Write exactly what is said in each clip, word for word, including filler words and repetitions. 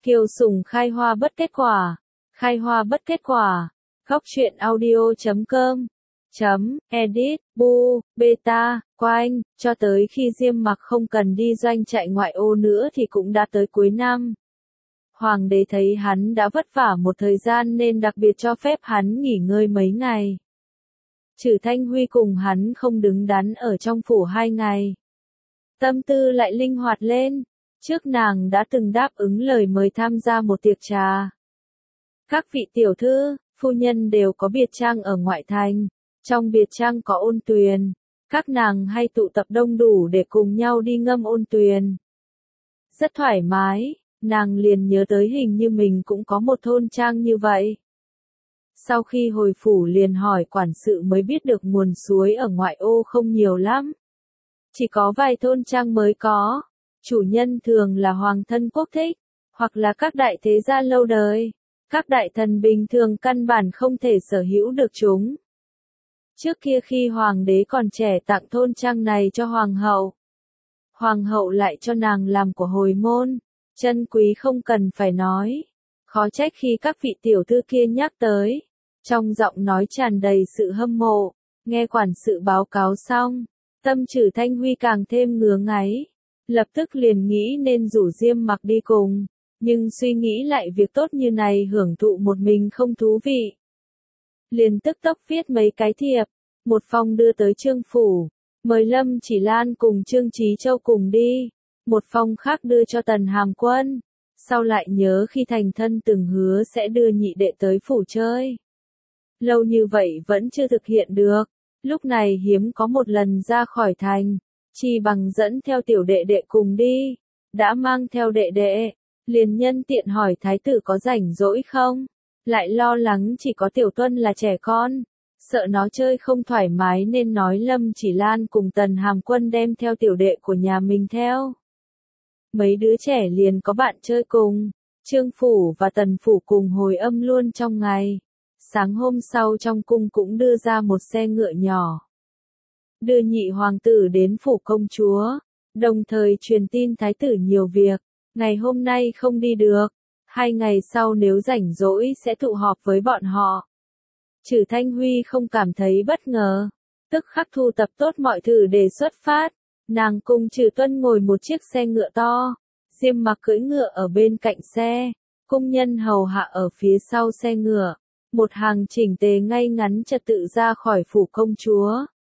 Kiều Sùng khai hoa bất kết quả. Khai hoa bất kết quả. Góc truyện audio chấm com chấm edit bu beta quanh cho tới khi Diêm Mặc không cần đi doanh trại ngoại ô nữa thì cũng đã tới cuối năm. Hoàng đế thấy hắn đã vất vả một thời gian nên đặc biệt cho phép hắn nghỉ ngơi mấy ngày. Trử Thanh Huy cùng hắn không đứng đắn ở trong phủ hai ngày. Tâm tư lại linh hoạt lên. Trước nàng đã từng đáp ứng lời mời tham gia một tiệc trà. Các vị tiểu thư, phu nhân đều có biệt trang ở ngoại thành. Trong biệt trang có ôn tuyền. Các nàng hay tụ tập đông đủ để cùng nhau đi ngâm ôn tuyền. Rất thoải mái, nàng liền nhớ tới hình như mình cũng có một thôn trang như vậy. Sau khi hồi phủ liền hỏi quản sự mới biết được nguồn suối ở ngoại ô không nhiều lắm. Chỉ có vài thôn trang mới có. Chủ nhân thường là hoàng thân quốc thích, hoặc là các đại thế gia lâu đời. Các đại thần bình thường căn bản không thể sở hữu được chúng. Trước kia khi hoàng đế còn trẻ tặng thôn trang này cho hoàng hậu. Hoàng hậu lại cho nàng làm của hồi môn, chân quý không cần phải nói. Khó trách khi các vị tiểu thư kia nhắc tới, trong giọng nói tràn đầy sự hâm mộ. Nghe quản sự báo cáo xong, tâm Trử Thanh Huy càng thêm ngứa ngáy. Lập tức liền nghĩ nên rủ Diêm Mặc đi cùng, nhưng suy nghĩ lại việc tốt như này hưởng thụ một mình không thú vị. Liền tức tốc viết mấy cái thiệp, một phong đưa tới Trương phủ, mời Lâm Chỉ Lan cùng Trương Chí Châu cùng đi, một phong khác đưa cho Tần Hàm Quân, sau lại nhớ khi thành thân từng hứa sẽ đưa nhị đệ tới phủ chơi. Lâu như vậy vẫn chưa thực hiện được, lúc này hiếm có một lần ra khỏi thành. Chi bằng dẫn theo tiểu đệ đệ cùng đi, đã mang theo đệ đệ, liền nhân tiện hỏi thái tử có rảnh rỗi không, lại lo lắng chỉ có Tiểu Tuân là trẻ con, sợ nó chơi không thoải mái nên nói Lâm Chỉ Lan cùng Tần Hàm Quân đem theo tiểu đệ của nhà mình theo. Mấy đứa trẻ liền có bạn chơi cùng, Trương phủ và Tần phủ cùng hồi âm luôn trong ngày. Sáng hôm sau trong cung cũng đưa ra một xe ngựa nhỏ. Đưa nhị hoàng tử đến phủ công chúa, đồng thời truyền tin thái tử nhiều việc, ngày hôm nay không đi được, hai ngày sau nếu rảnh rỗi sẽ tụ họp với bọn họ. Trử Thanh Huy không cảm thấy bất ngờ, tức khắc thu tập tốt mọi thứ để xuất phát, nàng cùng Trử Tuân ngồi một chiếc xe ngựa to, Diêm Mặc cưỡi ngựa ở bên cạnh xe, cung nhân hầu hạ ở phía sau xe ngựa, một hàng chỉnh tề ngay ngắn trật tự ra khỏi phủ công chúa.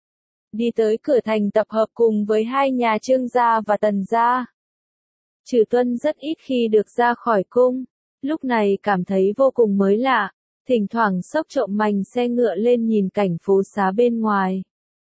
Đi tới cửa thành tập hợp cùng với hai nhà Trương gia và Tần gia. Trử Tuân rất ít khi được ra khỏi cung, lúc này cảm thấy vô cùng mới lạ, thỉnh thoảng xốc trộm mành xe ngựa lên nhìn cảnh phố xá bên ngoài.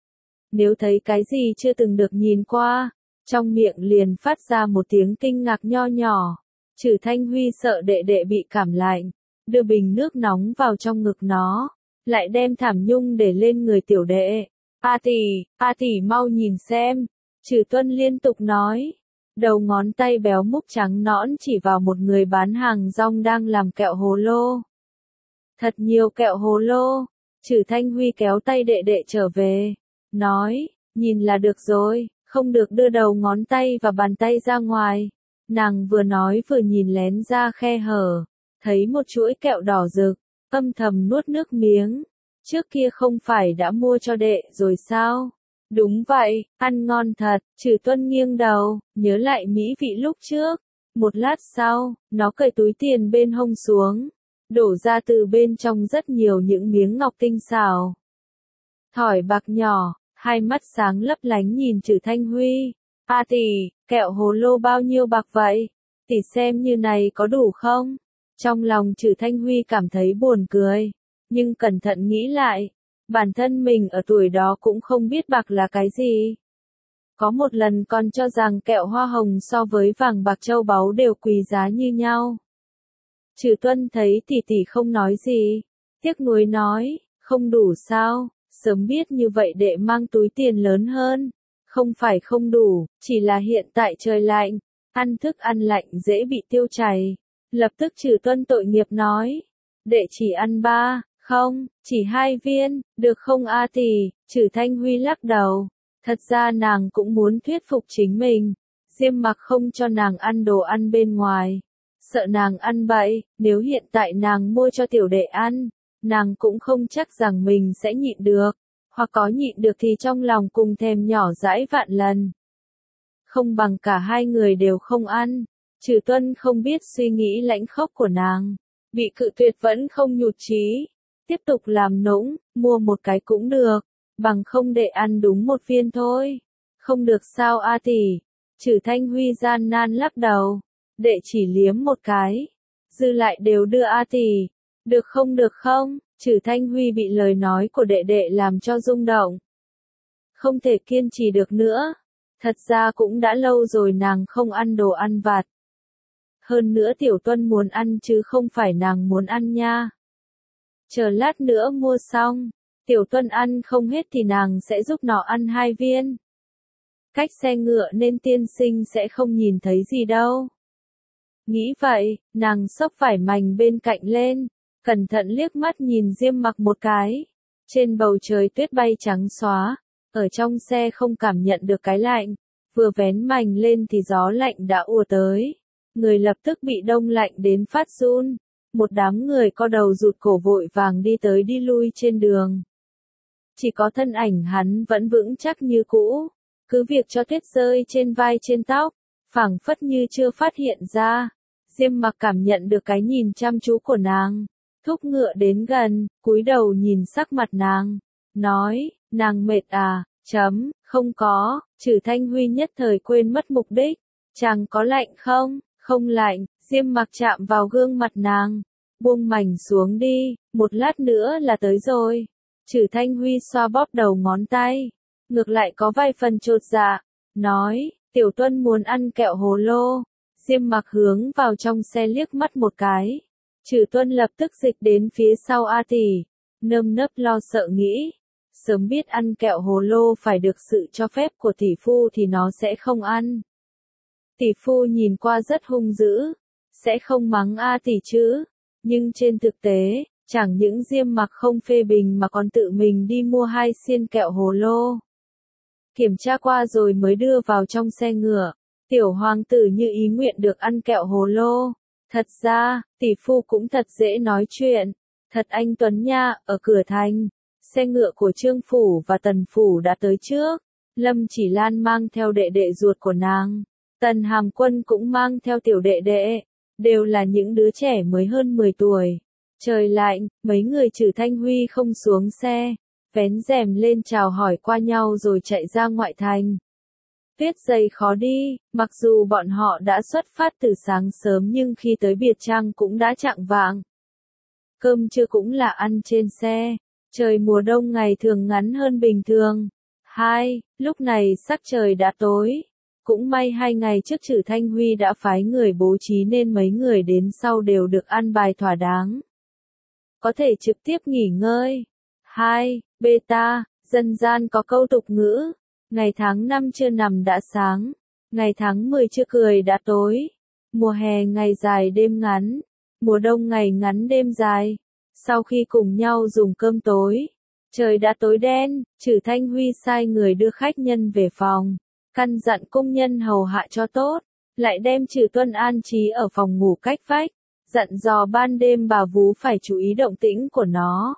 Nếu thấy cái gì chưa từng được nhìn qua, trong miệng liền phát ra một tiếng kinh ngạc nho nhỏ. Trử Thanh Huy sợ đệ đệ bị cảm lạnh, đưa bình nước nóng vào trong ngực nó, lại đem thảm nhung để lên người tiểu đệ. A tỷ, A tỷ mau nhìn xem, Trử Tuân liên tục nói, đầu ngón tay béo múc trắng nõn chỉ vào một người bán hàng rong đang làm kẹo hồ lô. Thật nhiều kẹo hồ lô, Trử Thanh Huy kéo tay đệ đệ trở về, nói, nhìn là được rồi, không được đưa đầu ngón tay và bàn tay ra ngoài. Nàng vừa nói vừa nhìn lén ra khe hở, thấy một chuỗi kẹo đỏ rực, âm thầm nuốt nước miếng. Trước kia không phải đã mua cho đệ rồi sao? Đúng vậy, ăn ngon thật. Trử Tuân nghiêng đầu, nhớ lại mỹ vị lúc trước. Một lát sau, nó cởi túi tiền bên hông xuống, đổ ra từ bên trong rất nhiều những miếng ngọc tinh xảo. Thỏi bạc nhỏ, hai mắt sáng lấp lánh nhìn Trử Thanh Huy. A tỷ, kẹo hồ lô bao nhiêu bạc vậy? Tỷ xem như này có đủ không? Trong lòng Trử Thanh Huy cảm thấy buồn cười. Nhưng cẩn thận nghĩ lại, bản thân mình ở tuổi đó cũng không biết bạc là cái gì. Có một lần còn cho rằng kẹo hoa hồng so với vàng bạc châu báu đều quý giá như nhau. Trử Tuân thấy tỷ tỷ không nói gì, tiếc nuối nói, không đủ sao, sớm biết như vậy đệ mang túi tiền lớn hơn. Không phải không đủ, chỉ là hiện tại trời lạnh, ăn thức ăn lạnh dễ bị tiêu chảy. Lập tức Trử Tuân tội nghiệp nói, đệ chỉ ăn ba. Không, chỉ hai viên, được không A tỷ? Trử Thanh Huy lắc đầu. Thật ra nàng cũng muốn thuyết phục chính mình. Diêm Mặc không cho nàng ăn đồ ăn bên ngoài. sợ nàng ăn bậy, nếu hiện tại nàng mua cho tiểu đệ ăn, nàng cũng không chắc rằng mình sẽ nhịn được, hoặc có nhịn được thì trong lòng cùng thèm nhỏ dãi vạn lần. Không bằng cả hai người đều không ăn. Trừ Tuân không biết suy nghĩ lãnh khốc của nàng, bị cự tuyệt vẫn không nhụt chí, tiếp tục làm nũng, mua một cái cũng được, bằng không để ăn đúng một viên thôi. Không được sao a tỷ? Trừ Thanh Huy gian nan lắc đầu, đệ chỉ liếm một cái, dư lại đều đưa a tỷ. Được không được không? Trừ Thanh Huy bị lời nói của đệ đệ làm cho rung động. Không thể kiên trì được nữa. Thật ra cũng đã lâu rồi nàng không ăn đồ ăn vặt. Hơn nữa Tiểu Tuân muốn ăn chứ không phải nàng muốn ăn nha. Chờ lát nữa mua xong, Tiểu Tuân ăn không hết thì nàng sẽ giúp nó ăn hai viên. Cách xe ngựa nên tiên sinh sẽ không nhìn thấy gì đâu. Nghĩ vậy, nàng xốc vải mành bên cạnh lên, cẩn thận liếc mắt nhìn Diêm Mặc một cái. Trên bầu trời tuyết bay trắng xóa, ở trong xe không cảm nhận được cái lạnh, vừa vén mành lên thì gió lạnh đã ùa tới. Người lập tức bị đông lạnh đến phát run. Một đám người co đầu rụt cổ vội vàng đi tới đi lui trên đường. Chỉ có thân ảnh hắn vẫn vững chắc như cũ, cứ việc cho tuyết rơi trên vai trên tóc, phảng phất như chưa phát hiện ra. Diêm Mặc cảm nhận được cái nhìn chăm chú của nàng, thúc ngựa đến gần, cúi đầu nhìn sắc mặt nàng, nói, nàng mệt à, chấm, không có. Trừ Thanh Huy nhất thời quên mất mục đích, chàng có lạnh không? Không lạnh. Diêm Mặc chạm vào gương mặt nàng, buông mảnh xuống đi, một lát nữa là tới rồi. Trừ Thanh Huy xoa bóp đầu ngón tay, ngược lại có vài phần chột dạ, nói, Tiểu Tuân muốn ăn kẹo hồ lô. Diêm Mặc hướng vào trong xe liếc mắt một cái. Trừ Tuân lập tức dịch đến phía sau A tỷ, nơm nớp lo sợ nghĩ, sớm biết ăn kẹo hồ lô phải được sự cho phép của tỷ phu thì nó sẽ không ăn. Tỷ phu nhìn qua rất hung dữ, sẽ không mắng A tỷ chứ, nhưng trên thực tế, chẳng những Diêm Mặc không phê bình mà còn tự mình đi mua hai xiên kẹo hồ lô. Kiểm tra qua rồi mới đưa vào trong xe ngựa. Tiểu hoàng tử như ý nguyện được ăn kẹo hồ lô. Thật ra, tỷ phu cũng thật dễ nói chuyện. Thật anh Tuấn nha. Ở cửa thành, xe ngựa của Trương Phủ và Tần Phủ đã tới trước. Lâm Chỉ Lan mang theo đệ đệ ruột của nàng. Tần Hàm Quân cũng mang theo tiểu đệ đệ. Đều là những đứa trẻ mới hơn mười tuổi. Trời lạnh, mấy người Trừ Thanh Huy không xuống xe. Vén rèm lên chào hỏi qua nhau rồi chạy ra ngoại thành. Tuyết dày khó đi, mặc dù bọn họ đã xuất phát từ sáng sớm nhưng khi tới Biệt Trang cũng đã chạng vạng. Cơm trưa cũng là ăn trên xe, trời mùa đông ngày thường ngắn hơn bình thường. Hai, lúc này sắc trời đã tối. Cũng may hai ngày trước Trừ Thanh Huy đã phái người bố trí nên mấy người đến sau đều được ăn bài thỏa đáng. Có thể trực tiếp nghỉ ngơi. Hai, beta, dân gian có câu tục ngữ. Ngày tháng năm chưa nằm đã sáng, ngày tháng mười chưa cười đã tối. Mùa hè ngày dài đêm ngắn, mùa đông ngày ngắn đêm dài. Sau khi cùng nhau dùng cơm tối, trời đã tối đen. Trừ Thanh Huy sai người đưa khách nhân về phòng, căn dặn công nhân hầu hạ cho tốt, lại đem Trừ Tuân an trí ở phòng ngủ cách vách, dặn dò ban đêm bà vú phải chú ý động tĩnh của nó.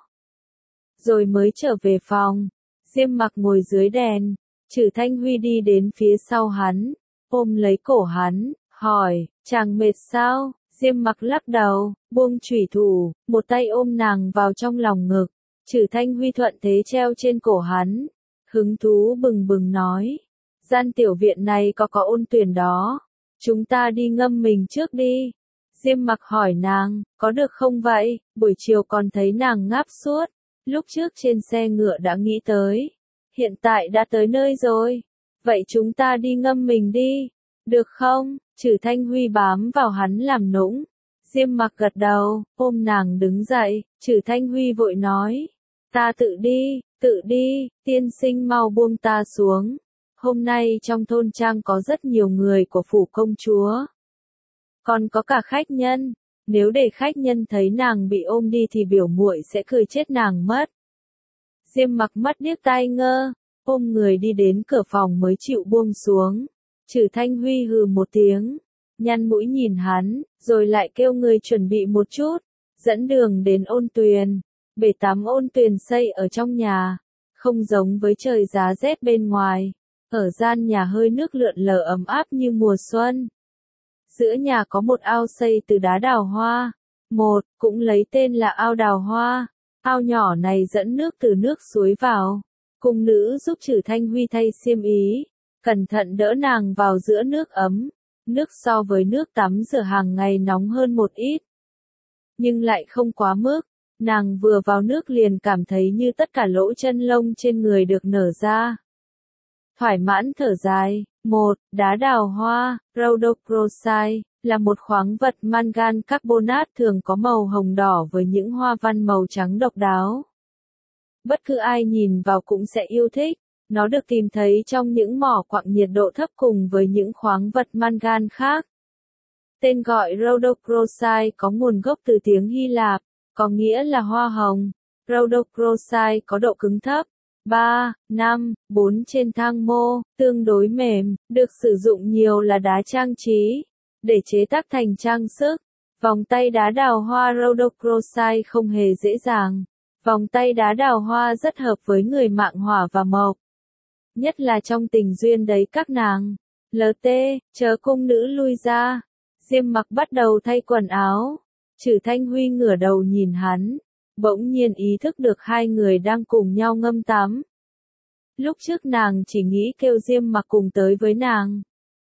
Rồi mới trở về phòng. Diêm Mặc ngồi dưới đèn. Trừ Thanh Huy đi đến phía sau hắn, ôm lấy cổ hắn, hỏi, chàng mệt sao? Diêm Mặc lắc đầu, buông chủy thủ, một tay ôm nàng vào trong lòng ngực. Trừ Thanh Huy thuận thế treo trên cổ hắn, hứng thú bừng bừng nói, gian tiểu viện này có có ôn tuyển đó, chúng ta đi ngâm mình trước đi. Diêm Mặc hỏi nàng, có được không vậy? Buổi chiều còn thấy nàng ngáp suốt, lúc trước trên xe ngựa đã nghĩ tới. Hiện tại đã tới nơi rồi. Vậy chúng ta đi ngâm mình đi. Được không? Trừ Thanh Huy bám vào hắn làm nũng. Diêm Mặc gật đầu, ôm nàng đứng dậy. Trừ Thanh Huy vội nói. Ta tự đi, tự đi, tiên sinh mau buông ta xuống. Hôm nay trong thôn trang có rất nhiều người của phủ công chúa. Còn có cả khách nhân. Nếu để khách nhân thấy nàng bị ôm đi thì biểu muội sẽ cười chết nàng mất. Diêm Mặc mắt điếc tai ngơ, ôm người đi đến cửa phòng mới chịu buông xuống. Trừ Thanh Huy hừ một tiếng, nhăn mũi nhìn hắn, rồi lại kêu người chuẩn bị một chút, dẫn đường đến ôn tuyền. Bể tắm ôn tuyền xây ở trong nhà, không giống với trời giá rét bên ngoài. Ở gian nhà hơi nước lượn lờ ấm áp như mùa xuân. Giữa nhà có một ao xây từ đá đào hoa. Một, cũng lấy tên là ao đào hoa. Ao nhỏ này dẫn nước từ nước suối vào. Cung nữ giúp Trử Thanh Huy thay xiêm ý, cẩn thận đỡ nàng vào giữa nước ấm. Nước so với nước tắm rửa hàng ngày nóng hơn một ít, nhưng lại không quá mức. Nàng vừa vào nước liền cảm thấy như tất cả lỗ chân lông trên người được nở ra. Thoải mãn thở dài. Một, đá đào hoa, rhodochrosite, là một khoáng vật mangan carbonate thường có màu hồng đỏ với những hoa văn màu trắng độc đáo. Bất cứ ai nhìn vào cũng sẽ yêu thích. Nó được tìm thấy trong những mỏ quặng nhiệt độ thấp cùng với những khoáng vật mangan khác. Tên gọi rhodochrosite có nguồn gốc từ tiếng Hy Lạp, có nghĩa là hoa hồng. Rhodochrosite có độ cứng thấp ba, năm, bốn trên thang mô, tương đối mềm, được sử dụng nhiều là đá trang trí, để chế tác thành trang sức. Vòng tay đá đào hoa rhodochrosite không hề dễ dàng. Vòng tay đá đào hoa rất hợp với người mạng hỏa và mộc, nhất là trong tình duyên đấy các nàng. lờ tê, chờ cung nữ lui ra, Diêm Mặc bắt đầu thay quần áo. Trử Thanh Huy ngửa đầu nhìn hắn, bỗng nhiên ý thức được hai người đang cùng nhau ngâm tắm. Lúc trước nàng chỉ nghĩ kêu Diêm Mặc cùng tới với nàng.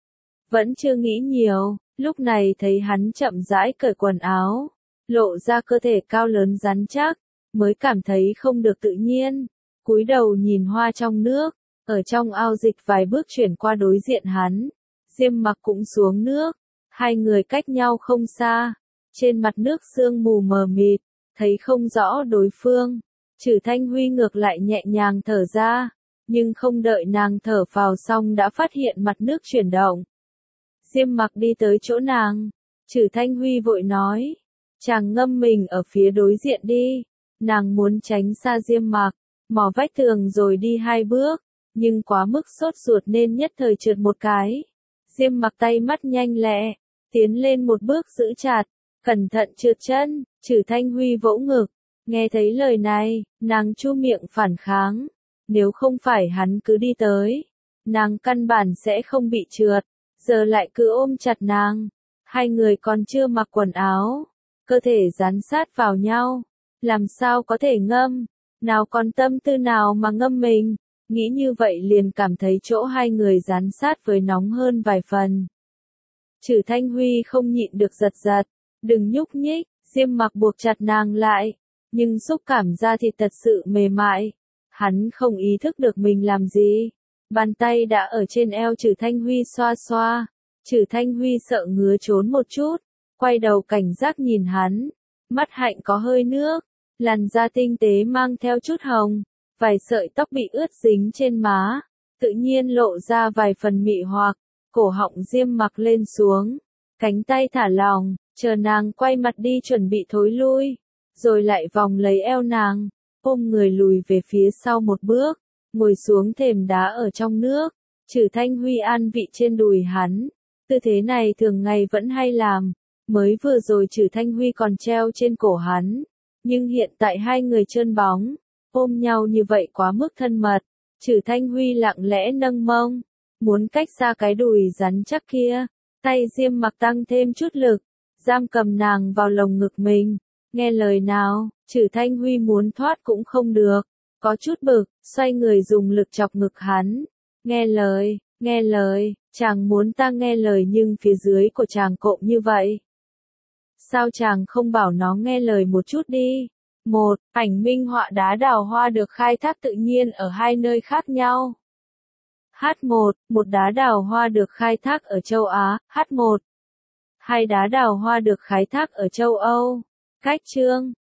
Vẫn chưa nghĩ nhiều, lúc này thấy hắn chậm rãi cởi quần áo, lộ ra cơ thể cao lớn rắn chắc, mới cảm thấy không được tự nhiên. Cúi đầu nhìn hoa trong nước, ở trong ao dịch vài bước chuyển qua đối diện hắn. Diêm Mặc cũng xuống nước, hai người cách nhau không xa. Trên mặt nước sương mù mờ mịt, thấy không rõ đối phương. Trử Thanh Huy ngược lại nhẹ nhàng thở ra, nhưng không đợi nàng thở phào xong đã phát hiện mặt nước chuyển động. Diêm Mặc đi tới chỗ nàng, Trử Thanh Huy vội nói, chàng ngâm mình ở phía đối diện đi. Nàng muốn tránh xa Diêm Mặc, mò vách tường rồi đi hai bước, nhưng quá mức sốt ruột nên nhất thời trượt một cái. Diêm Mặc tay mắt nhanh lẹ, tiến lên một bước giữ chặt, cẩn thận trượt chân. Trử Thanh Huy vỗ ngực, nghe thấy lời này, nàng chu miệng phản kháng. Nếu không phải hắn cứ đi tới, nàng căn bản sẽ không bị trượt, giờ lại cứ ôm chặt nàng. Hai người còn chưa mặc quần áo, cơ thể dán sát vào nhau, làm sao có thể ngâm, nào còn tâm tư nào mà ngâm mình. Nghĩ như vậy liền cảm thấy chỗ hai người dán sát với nóng hơn vài phần. Trử Thanh Huy không nhịn được giật giật, đừng nhúc nhích. Diêm Mặc buộc chặt nàng lại, nhưng xúc cảm da thịt thật sự mềm mại. Hắn không ý thức được mình làm gì. Bàn tay đã ở trên eo Trử Thanh Huy xoa xoa. Trử Thanh Huy sợ ngứa trốn một chút, quay đầu cảnh giác nhìn hắn. Mắt hạnh có hơi nước, làn da tinh tế mang theo chút hồng, vài sợi tóc bị ướt dính trên má, tự nhiên lộ ra vài phần mị hoặc. Cổ họng Diêm Mặc lên xuống, cánh tay thả lỏng, chờ nàng quay mặt đi chuẩn bị thối lui, rồi lại vòng lấy eo nàng, ôm người lùi về phía sau một bước, ngồi xuống thềm đá ở trong nước. Trử Thanh Huy an vị trên đùi hắn, tư thế này thường ngày vẫn hay làm, mới vừa rồi Trử Thanh Huy còn treo trên cổ hắn, nhưng hiện tại hai người trơn bóng, ôm nhau như vậy quá mức thân mật. Trử Thanh Huy lặng lẽ nâng mông, muốn cách xa cái đùi rắn chắc kia. Tay Diêm Mặc tăng thêm chút lực, giam cầm nàng vào lồng ngực mình. Nghe lời nào, Trử Thanh Huy muốn thoát cũng không được, có chút bực, xoay người dùng lực chọc ngực hắn. Nghe lời, nghe lời, chàng muốn ta nghe lời nhưng phía dưới của chàng cộm như vậy. Sao chàng không bảo nó nghe lời một chút đi? Một, ảnh minh họa đá đào hoa được khai thác tự nhiên ở hai nơi khác nhau. H một, một đá đào hoa được khai thác ở châu Á. H một. Hai đá đào hoa được khai thác ở châu Âu. Cách chương